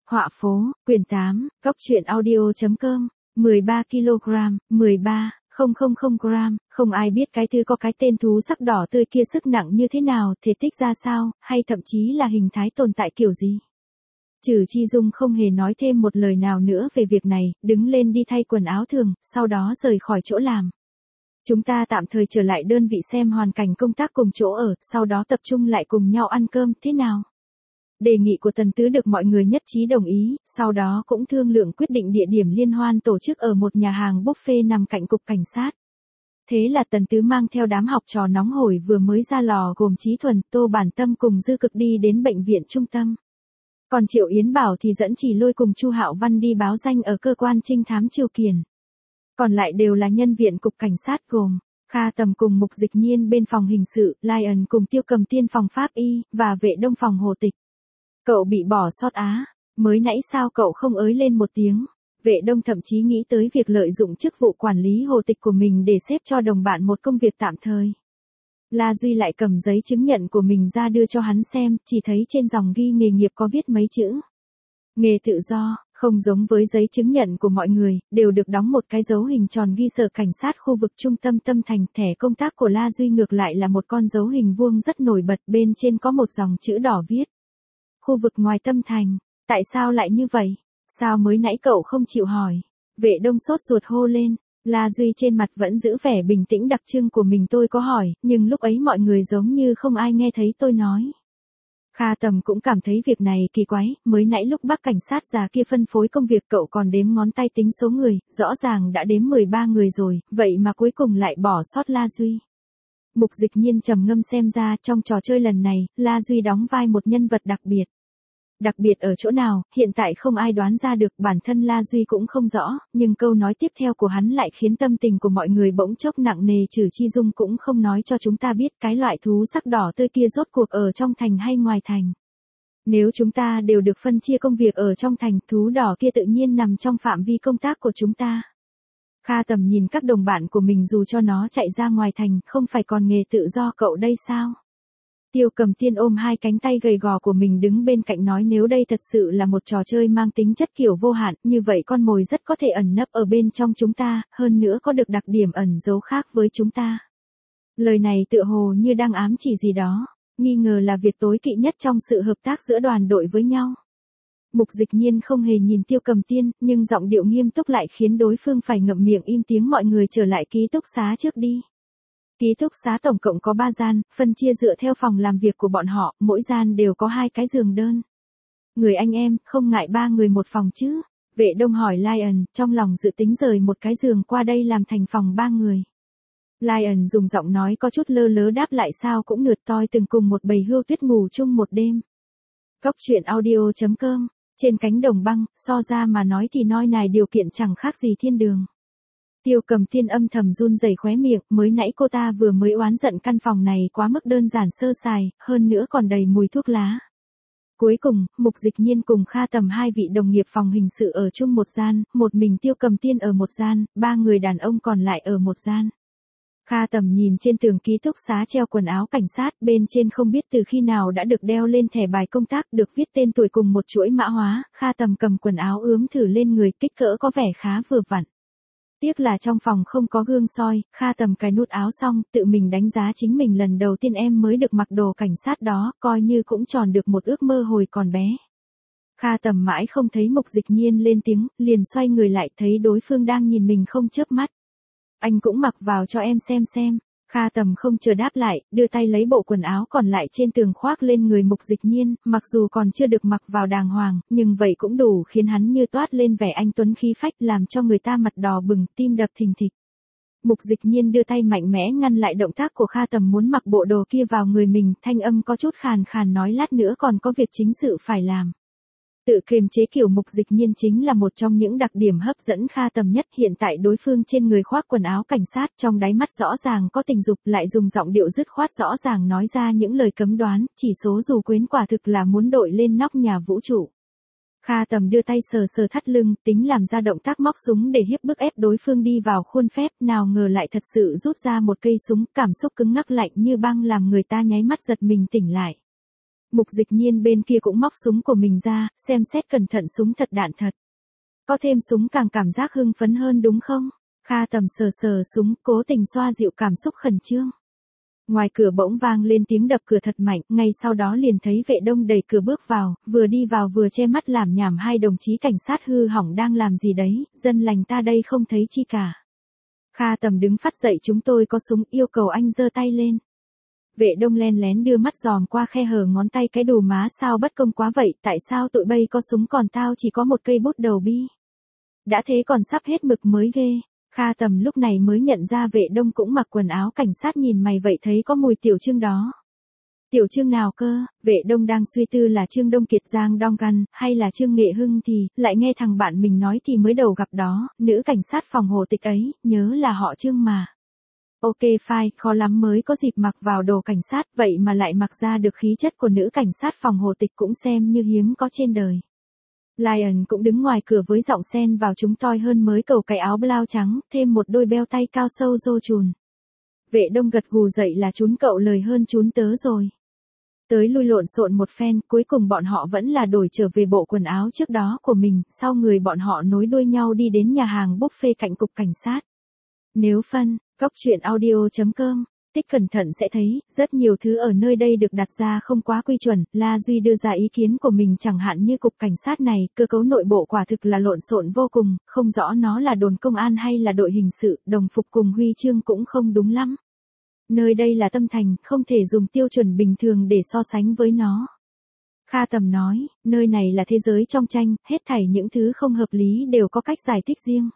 Họa phố, quyển 8, Cóc truyện audio.com, 13kg, 13,000 gram, không ai biết cái thứ có cái tên thú sắc đỏ tươi kia sức nặng như thế nào, thể tích ra sao, hay thậm chí là hình thái tồn tại kiểu gì. Trừ Chi Dung không hề nói thêm một lời nào nữa về việc này, đứng lên đi thay quần áo thường, sau đó rời khỏi chỗ làm. Chúng ta tạm thời trở lại đơn vị xem hoàn cảnh công tác cùng chỗ ở, sau đó tập trung lại cùng nhau ăn cơm, thế nào? Đề nghị của Tần Tứ được mọi người nhất trí đồng ý, sau đó cũng thương lượng quyết định địa điểm liên hoan tổ chức ở một nhà hàng buffet nằm cạnh cục cảnh sát. Thế là Tần Tứ mang theo đám học trò nóng hổi vừa mới ra lò gồm Chí Thuần, Tô Bản Tâm cùng Dư Cực đi đến bệnh viện trung tâm. Còn Triệu Yến Bảo thì dẫn Chỉ Lôi cùng Chu Hạo Văn đi báo danh ở cơ quan trinh thám Triều Kiền. Còn lại đều là nhân viên cục cảnh sát gồm Kha Tầm cùng Mục Dịch Nhiên bên phòng hình sự, Lion cùng Tiêu Cầm Tiên phòng pháp y, và Vệ Đông phòng Hồ Tịch. Cậu bị bỏ sót á, mới nãy sao cậu không ới lên một tiếng. Vệ Đông thậm chí nghĩ tới việc lợi dụng chức vụ quản lý Hồ Tịch của mình để xếp cho đồng bạn một công việc tạm thời. La Duy lại cầm giấy chứng nhận của mình ra đưa cho hắn xem, chỉ thấy trên dòng ghi nghề nghiệp có viết mấy chữ. Nghề tự do, không giống với giấy chứng nhận của mọi người, đều được đóng một cái dấu hình tròn ghi Sở Cảnh sát khu vực trung tâm Tâm Thành. Thẻ công tác của La Duy ngược lại là một con dấu hình vuông rất nổi bật, bên trên có một dòng chữ đỏ viết. Khu vực ngoài Tâm Thành, tại sao lại như vậy? Sao mới nãy cậu không chịu hỏi? Vệ Đông sốt ruột hô lên. La Duy trên mặt vẫn giữ vẻ bình tĩnh đặc trưng của mình. Tôi có hỏi, nhưng lúc ấy mọi người giống như không ai nghe thấy tôi nói. Kha Tầm cũng cảm thấy việc này kỳ quái, mới nãy lúc bác cảnh sát già kia phân phối công việc cậu còn đếm ngón tay tính số người, rõ ràng đã đếm 13 người rồi, vậy mà cuối cùng lại bỏ sót La Duy. Mục Dịch Nhiên trầm ngâm xem ra trong trò chơi lần này, La Duy đóng vai một nhân vật đặc biệt. Đặc biệt ở chỗ nào, hiện tại không ai đoán ra được, bản thân La Duy cũng không rõ, nhưng câu nói tiếp theo của hắn lại khiến tâm tình của mọi người bỗng chốc nặng nề. Trừ Chi Dung cũng không nói cho chúng ta biết cái loại thú sắc đỏ tươi kia rốt cuộc ở trong thành hay ngoài thành. Nếu chúng ta đều được phân chia công việc ở trong thành, thú đỏ kia tự nhiên nằm trong phạm vi công tác của chúng ta. Kha Tầm nhìn các đồng bạn của mình, dù cho nó chạy ra ngoài thành, không phải còn nghề tự do cậu đây sao? Tiêu Cầm Tiên ôm hai cánh tay gầy gò của mình đứng bên cạnh nói, nếu đây thật sự là một trò chơi mang tính chất kiểu vô hạn, như vậy con mồi rất có thể ẩn nấp ở bên trong chúng ta, hơn nữa có được đặc điểm ẩn giấu khác với chúng ta. Lời này tựa hồ như đang ám chỉ gì đó, nghi ngờ là việc tối kỵ nhất trong sự hợp tác giữa đoàn đội với nhau. Mục Dịch Nhiên không hề nhìn Tiêu Cầm Tiên, nhưng giọng điệu nghiêm túc lại khiến đối phương phải ngậm miệng im tiếng. Mọi người trở lại ký túc xá trước đi. Ký túc xá tổng cộng có 3 gian, phân chia dựa theo phòng làm việc của bọn họ, mỗi gian đều có 2 cái giường đơn. Người anh em, không ngại 3 người một phòng chứ? Vệ Đông hỏi Lion, trong lòng dự tính rời một cái giường qua đây làm thành phòng 3 người. Lion dùng giọng nói có chút lơ lớ đáp lại, sao cũng nượt toi từng cùng một bầy hươu tuyết ngủ chung một đêm. Cóc truyện audio.com, trên cánh đồng băng, so ra mà nói thì noi nài điều kiện chẳng khác gì thiên đường. Tiêu Cầm Tiên âm thầm run rẩy khóe miệng, mới nãy cô ta vừa mới oán giận căn phòng này quá mức đơn giản sơ sài, hơn nữa còn đầy mùi thuốc lá. Cuối cùng, Mục Dịch Nhiên cùng Kha Tầm, hai vị đồng nghiệp phòng hình sự ở chung một gian, một mình Tiêu Cầm Tiên ở một gian, 3 người đàn ông còn lại ở một gian. Kha Tầm nhìn trên tường ký túc xá treo quần áo cảnh sát, bên trên không biết từ khi nào đã được đeo lên thẻ bài công tác, được viết tên tuổi cùng một chuỗi mã hóa. Kha Tầm cầm quần áo ướm thử lên người, kích cỡ có vẻ khá vừa vặn. Tiếc là trong phòng không có gương soi. Kha Tầm cài nút áo xong, tự mình đánh giá chính mình, lần đầu tiên em mới được mặc đồ cảnh sát đó, coi như cũng tròn được một ước mơ hồi còn bé. Kha Tầm mãi không thấy Mục Dịch Nhiên lên tiếng, liền xoay người lại, thấy đối phương đang nhìn mình không chớp mắt. Anh cũng mặc vào cho em xem. Kha Tầm không chờ đáp lại, đưa tay lấy bộ quần áo còn lại trên tường khoác lên người Mục Dịch Nhiên, mặc dù còn chưa được mặc vào đàng hoàng, nhưng vậy cũng đủ khiến hắn như toát lên vẻ anh tuấn khí phách, làm cho người ta mặt đỏ bừng, tim đập thình thịch. Mục Dịch Nhiên đưa tay mạnh mẽ ngăn lại động tác của Kha Tầm muốn mặc bộ đồ kia vào người mình, thanh âm có chút khàn khàn nói, lát nữa còn có việc chính sự phải làm. Tự kiềm chế kiểu Mục Dịch Nhiên chính là một trong những đặc điểm hấp dẫn Kha Tầm nhất. Hiện tại đối phương trên người khoác quần áo cảnh sát, trong đáy mắt rõ ràng có tình dục, lại dùng giọng điệu dứt khoát rõ ràng nói ra những lời cấm đoán, chỉ số dù quyến quả thực là muốn đội lên nóc nhà vũ trụ. Kha Tầm đưa tay sờ sờ thắt lưng, tính làm ra động tác móc súng để hiếp bức ép đối phương đi vào khuôn phép, nào ngờ lại thật sự rút ra một cây súng, cảm xúc cứng ngắc lạnh như băng làm người ta nháy mắt giật mình tỉnh lại. Mục Dịch Nhiên bên kia cũng móc súng của mình ra, xem xét cẩn thận súng thật đạn thật. Có thêm súng càng cảm giác hưng phấn hơn đúng không? Kha Tầm sờ sờ súng, cố tình xoa dịu cảm xúc khẩn trương. Ngoài cửa bỗng vang lên tiếng đập cửa thật mạnh, ngay sau đó liền thấy Vệ Đông đẩy cửa bước vào, vừa đi vào vừa che mắt làm nhảm hai đồng chí cảnh sát hư hỏng đang làm gì đấy, dân lành ta đây không thấy chi cả. Kha Tầm đứng phắt dậy, chúng tôi có súng, yêu cầu anh giơ tay lên. Vệ Đông len lén đưa mắt dòm qua khe hở ngón tay, cái đồ má sao bất công quá vậy, tại sao tụi bay có súng còn tao chỉ có một cây bút đầu bi. Đã thế còn sắp hết mực mới ghê. Kha Tầm lúc này mới nhận ra Vệ Đông cũng mặc quần áo cảnh sát, nhìn mày vậy thấy có mùi Tiểu Trương đó. Tiểu Trương nào cơ? Vệ Đông đang suy tư là Trương Đông Kiệt Giang Đong Gan, hay là Trương Nghệ Hưng thì, lại nghe thằng bạn mình nói thì mới đầu gặp đó, nữ cảnh sát phòng Hồ Tịch ấy, nhớ là họ Trương mà. Ok fine, khó lắm mới có dịp mặc vào đồ cảnh sát, vậy mà lại mặc ra được khí chất của nữ cảnh sát phòng Hồ Tịch cũng xem như hiếm có trên đời. Lion cũng đứng ngoài cửa với giọng xen vào chúng tôi hơn mới cầu cái áo blau trắng, thêm một đôi beo tay cao sâu rô chùn. Vệ Đông gật gù dậy là trún cậu lời hơn trún tớ rồi. Tới lui lộn xộn một phen, cuối cùng bọn họ vẫn là đổi trở về bộ quần áo trước đó của mình, sau người bọn họ nối đuôi nhau đi đến nhà hàng buffet cạnh cục cảnh sát. Nếu phân, góc truyện audio.com, tích cẩn thận sẽ thấy, rất nhiều thứ ở nơi đây được đặt ra không quá quy chuẩn, La Duy đưa ra ý kiến của mình chẳng hạn như cục cảnh sát này, cơ cấu nội bộ quả thực là lộn xộn vô cùng, không rõ nó là đồn công an hay là đội hình sự, đồng phục cùng huy chương cũng không đúng lắm. Nơi đây là Tâm Thành, không thể dùng tiêu chuẩn bình thường để so sánh với nó. Kha Tầm nói, nơi này là thế giới trong tranh, hết thảy những thứ không hợp lý đều có cách giải thích riêng.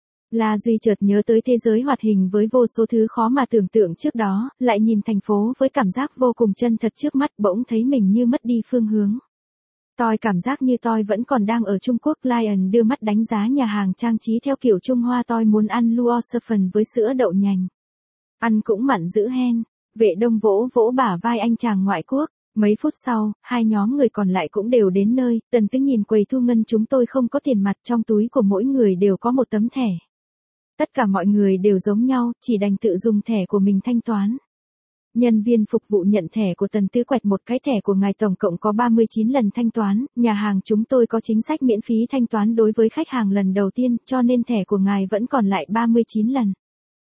La Duy chợt nhớ tới thế giới hoạt hình với vô số thứ khó mà tưởng tượng trước đó, lại nhìn thành phố với cảm giác vô cùng chân thật trước mắt, bỗng thấy mình như mất đi phương hướng. Tôi cảm giác như tôi vẫn còn đang ở Trung Quốc. Lion đưa mắt đánh giá nhà hàng trang trí theo kiểu Trung Hoa, tôi muốn ăn luo sơ phần với sữa đậu nhành. Ăn cũng mặn dữ hen. Vệ Đông vỗ vỗ bả vai anh chàng ngoại quốc. Mấy phút sau, hai nhóm người còn lại cũng đều đến nơi, Tần Tĩnh nhìn quầy thu ngân, chúng tôi không có tiền mặt, trong túi của mỗi người đều có một tấm thẻ. Tất cả mọi người đều giống nhau, chỉ đành tự dùng thẻ của mình thanh toán. Nhân viên phục vụ nhận thẻ của Tần Tư quẹt một cái, thẻ của ngài tổng cộng có 39 lần thanh toán, nhà hàng chúng tôi có chính sách miễn phí thanh toán đối với khách hàng lần đầu tiên, cho nên thẻ của ngài vẫn còn lại 39 lần.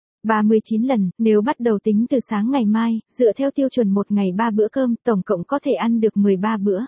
39 lần, nếu bắt đầu tính từ sáng ngày mai, dựa theo tiêu chuẩn một ngày 3 bữa cơm, tổng cộng có thể ăn được 13 bữa.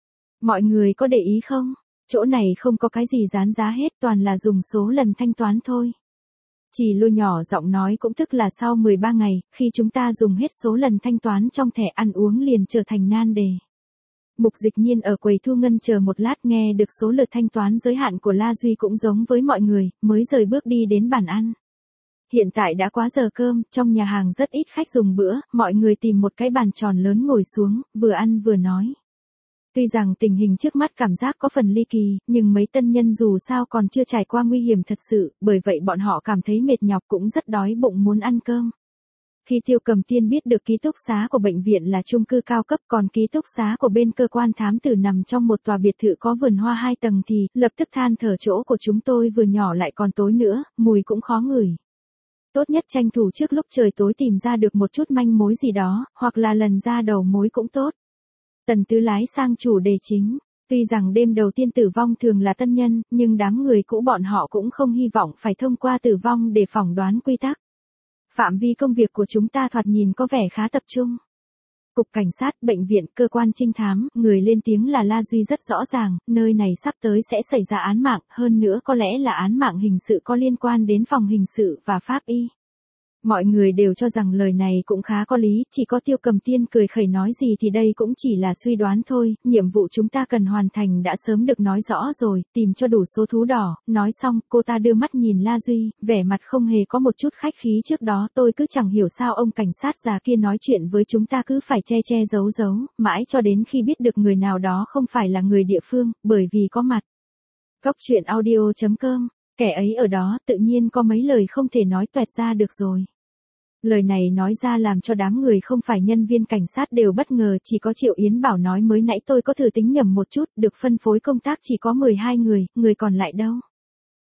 Mọi người có để ý không? Chỗ này không có cái gì dán giá hết, toàn là dùng số lần thanh toán thôi. Chỉ Lôi nhỏ giọng nói, cũng tức là sau 13 ngày, khi chúng ta dùng hết số lần thanh toán trong thẻ, ăn uống liền trở thành nan đề. Mục Dịch Nhiên ở quầy thu ngân chờ một lát, nghe được số lượt thanh toán giới hạn của La Duy cũng giống với mọi người, mới rời bước đi đến bàn ăn. Hiện tại đã quá giờ cơm, trong nhà hàng rất ít khách dùng bữa, mọi người tìm một cái bàn tròn lớn ngồi xuống, vừa ăn vừa nói. Tuy rằng tình hình trước mắt cảm giác có phần ly kỳ, nhưng mấy tân nhân dù sao còn chưa trải qua nguy hiểm thật sự, bởi vậy bọn họ cảm thấy mệt nhọc, cũng rất đói bụng muốn ăn cơm. Khi Tiêu Cầm Tiên biết được ký túc xá của bệnh viện là chung cư cao cấp, còn ký túc xá của bên cơ quan thám tử nằm trong một tòa biệt thự có vườn hoa 2 tầng thì, lập tức than thở, chỗ của chúng tôi vừa nhỏ lại còn tối nữa, mùi cũng khó ngửi. Tốt nhất tranh thủ trước lúc trời tối tìm ra được một chút manh mối gì đó, hoặc là lần ra đầu mối cũng tốt. Tần Tứ lái sang chủ đề chính. Tuy rằng đêm đầu tiên tử vong thường là tân nhân, nhưng đám người cũ bọn họ cũng không hy vọng phải thông qua tử vong để phỏng đoán quy tắc. Phạm vi công việc của chúng ta thoạt nhìn có vẻ khá tập trung. Cục cảnh sát, bệnh viện, cơ quan trinh thám, người lên tiếng là La Duy rất rõ ràng, nơi này sắp tới sẽ xảy ra án mạng, hơn nữa có lẽ là án mạng hình sự có liên quan đến phòng hình sự và pháp y. Mọi người đều cho rằng lời này cũng khá có lý, chỉ có Tiêu Cầm Tiên cười khẩy nói gì thì đây cũng chỉ là suy đoán thôi, nhiệm vụ chúng ta cần hoàn thành đã sớm được nói rõ rồi, tìm cho đủ số thú đỏ. Nói xong, cô ta đưa mắt nhìn La Duy, vẻ mặt không hề có một chút khách khí. Trước đó tôi cứ chẳng hiểu sao ông cảnh sát già kia nói chuyện với chúng ta cứ phải che che giấu giấu, mãi cho đến khi biết được người nào đó không phải là người địa phương, bởi vì có mặt. Góc truyện audio.com, kẻ ấy ở đó, tự nhiên có mấy lời không thể nói toẹt ra được rồi. Lời này nói ra làm cho đám người không phải nhân viên cảnh sát đều bất ngờ, chỉ có Triệu Yến Bảo nói mới nãy tôi có thử tính nhầm một chút, được phân phối công tác chỉ có 12 người, người còn lại đâu?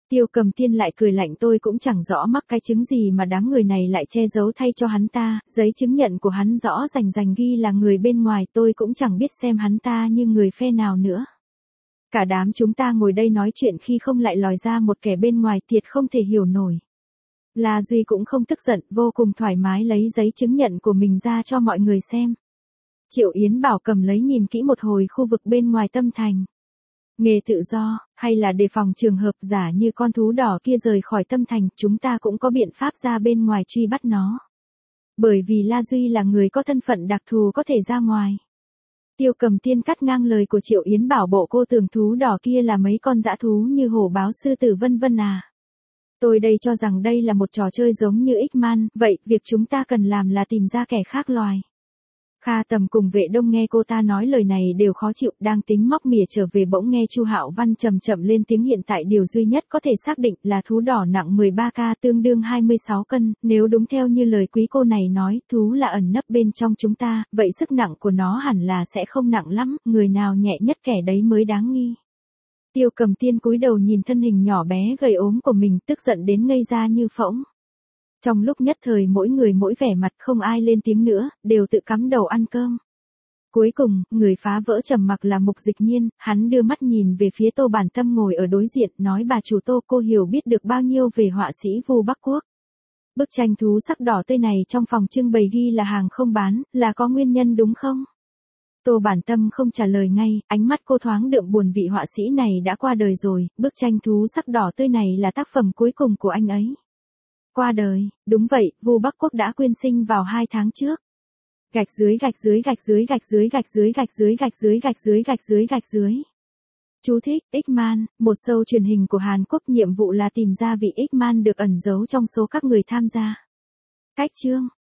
Tiêu Cầm Tiên lại cười lạnh, tôi cũng chẳng rõ mắc cái chứng gì mà đám người này lại che giấu thay cho hắn ta, giấy chứng nhận của hắn rõ rành rành ghi là người bên ngoài, tôi cũng chẳng biết xem hắn ta như người phe nào nữa. Cả đám chúng ta ngồi đây nói chuyện khi không lại lòi ra một kẻ bên ngoài, thiệt không thể hiểu nổi. La Duy cũng không tức giận, vô cùng thoải mái lấy giấy chứng nhận của mình ra cho mọi người xem. Triệu Yến Bảo cầm lấy nhìn kỹ một hồi khu vực bên ngoài Tâm Thành. Nghề tự do, hay là đề phòng trường hợp giả như con thú đỏ kia rời khỏi Tâm Thành, chúng ta cũng có biện pháp ra bên ngoài truy bắt nó. Bởi vì La Duy là người có thân phận đặc thù có thể ra ngoài. Tiêu Cầm Tiên cắt ngang lời của Triệu Yến Bảo, bộ cô tưởng thú đỏ kia là mấy con dã thú như hổ báo sư tử vân vân à. Tôi đây cho rằng đây là một trò chơi giống như X-Man, vậy việc chúng ta cần làm là tìm ra kẻ khác loài. Kha Tầm cùng Vệ Đông nghe cô ta nói lời này đều khó chịu, đang tính móc mỉa trở về bỗng nghe Chu Hạo Văn chậm chậm lên tiếng, hiện tại điều duy nhất có thể xác định là thú đỏ nặng 13k tương đương 26 cân, nếu đúng theo như lời quý cô này nói, thú là ẩn nấp bên trong chúng ta, vậy sức nặng của nó hẳn là sẽ không nặng lắm, người nào nhẹ nhất kẻ đấy mới đáng nghi. Tiêu Cầm Tiên cúi đầu nhìn thân hình nhỏ bé gầy ốm của mình, tức giận đến ngây ra như phỗng. Trong lúc nhất thời mỗi người mỗi vẻ mặt, không ai lên tiếng nữa, đều tự cắm đầu ăn cơm. Cuối cùng, người phá vỡ trầm mặc là Mục Dịch Nhiên, hắn đưa mắt nhìn về phía Tô Bản Tâm ngồi ở đối diện, nói: bà chủ Tô, cô hiểu biết được bao nhiêu về họa sĩ Vu Bắc Quốc? Bức tranh thú sắc đỏ tươi này trong phòng trưng bày ghi là hàng không bán, là có nguyên nhân đúng không? Tô Bản Tâm không trả lời ngay, ánh mắt cô thoáng đượm buồn, vị họa sĩ này đã qua đời rồi, bức tranh thú sắc đỏ tươi này là tác phẩm cuối cùng của anh ấy. Qua đời, đúng vậy, Vu Bắc Quốc đã quyên sinh vào 2 tháng trước. Gạch dưới gạch dưới gạch dưới gạch dưới gạch dưới gạch dưới gạch dưới gạch dưới gạch dưới gạch dưới. Chú thích: X-Man, một show truyền hình của Hàn Quốc, nhiệm vụ là tìm ra vị X-Man được ẩn giấu trong số các người tham gia. Cách chương